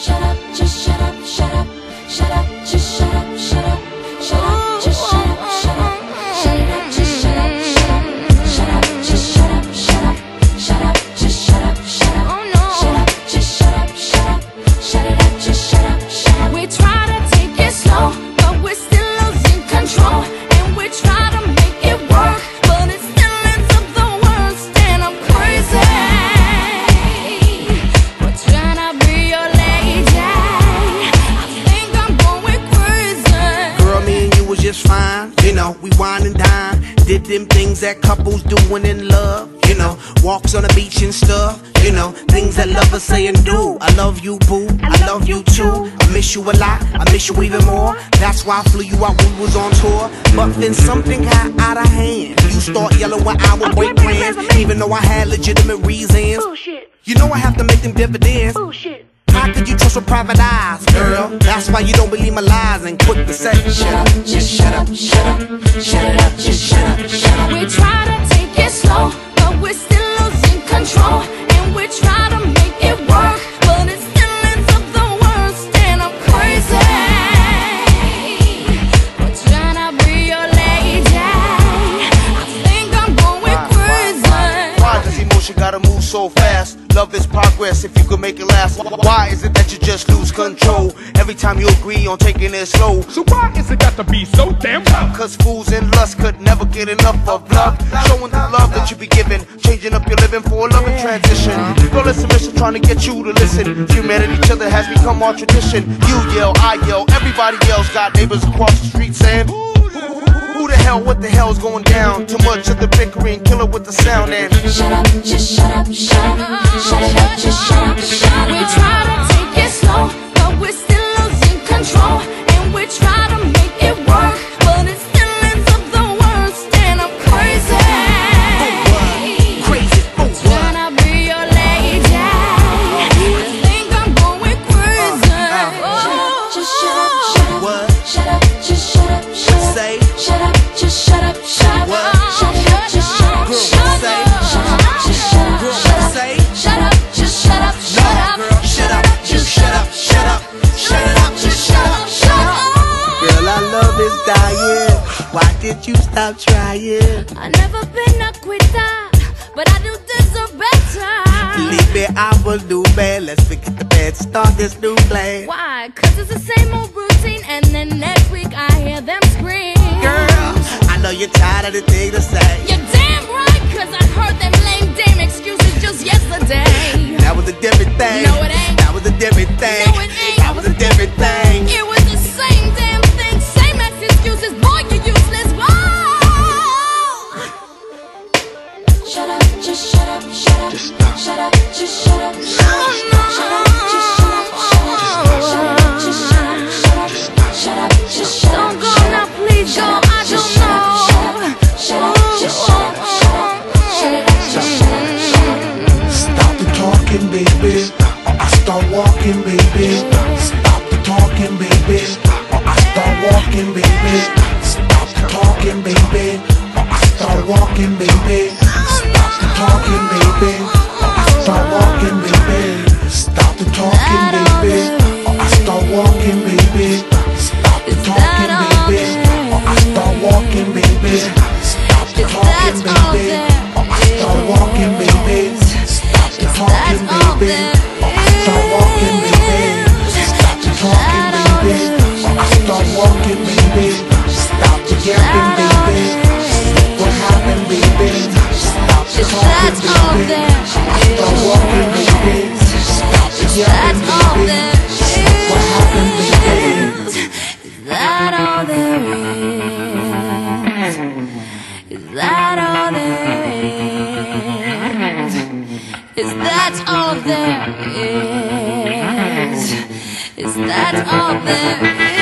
shut up, just shut up, shut up, shut up, just shut up, shut up, shut up, just shut up, shut up, shut it up, just shut up, shut up, shut up, just shut up, shut up, shut up, just shut up, shut up, shut up, just shut up, shut up, shut it up, just shut up, shut up. We try to take it slow, but we're still losing control, and we try to make it work, but it still ends up the worst, and I'm crazy. We're trying to be your lady. I think I'm going crazy. Girl, me and you was just fine. You know, we wine and dine. Did them things that couples do when in love. You know, walks on the beach and stuff. You know, things that lovers say and do. I love you, boo. I love you too. I miss you a lot. I miss you even more. That's why I flew you out when we was on tour. But then something got out of hand. You start yelling when I would break plans, even though I had legitimate reasons. Bullshit. You know I have to make them dividends. Bullshit. How could you trust with private eyes, girl? That's why you don't believe my lies and quit the say, shut up, just shut up, shut up, shut it up, just shut up, shut up. We try to take it slow, but we're still losing control, and we try to make it work, but it still ends up the worst, and I'm crazy. We're trying to be your lady. I think I'm going crazy. Why does emotion gotta move so fast? Love is progress if you could make it last. Why is it that you just lose control every time you agree on taking it slow? So why is it got to be so damn rough? Cause fools in lust could never get enough of love. Showing the love that you be giving, changing up your living for a loving transition. Girl, it's a mission trying to get you to listen. Humanity, each other has become our tradition. You yell, I yell, everybody yells. Got neighbors across the street saying, who the hell, what the hell's going down? Too much of the bickering, kill it with the sound and Shut up, just shut up, shut up, shut it up, just shut up, shut up. We try to take it slow, but we're still losing control, and we try to make it work, but it still ends up the worst, and I'm crazy. Crazy, oh what? Trying to be your lady. I think I'm going crazy. Just shut up, shut up, What? shut up, just shut up, shut up. Say, Shut up, just shut up, shut up. What? Shut it up, just shut up, Girl, shut up. say. Shut up, just shut up, girl, shut up. say, Shut up, just shut up, shut up. girl, shut up, just shut up, shut up, shut it up, just shut up, shut up. Girl, our love is dying. Why did you stop trying? I never been a quitter, but I do deserve better. Leave me, I will do bad. Let's forget the bad, start this new plan. Why? Cause it's the same old routine, and then next week I hear them scream. Girl, I know you're tired of the thing to say. You're damn right, cause I heard them lame dame excuses just yesterday. That was a different thing. No, it ain't. That was a different thing. No, it ain't. That was a different thing. It was the same damn thing, same ass excuses, boy, you useless, whoa. Shut up, just shut up, shut up. Just stop. Shut up, just shut up, shut up. Shut up, just shut up, shut up. Shut up, just shut up, shut up. Shut up, just shut up. Don't go now, please go, I don't know. Shut up, just shut up, shut up. Shut it up, just shut up, shut up. Stop the talking, baby, or I start walking, baby. Stop the talking, baby, or I start walking, baby. Stop the talking, baby, or I start walking, baby. Stop the talking, baby, or I start walking, baby. Stop the talking, baby, or I start walking, baby. Stop the talking, baby, or I start walking, baby. Stop the talking, baby, or I start walking, baby. Stop the talking, baby, or I start walking, baby. Stop the talking, baby, or I start walking, baby. Stop the yapping, baby. What happened, baby? Stop the talking, baby, or I start walking, baby. Stop the yapping, baby. What happened, baby? Is that all there is? Is that all there is? Is that all there is? Is that all there is?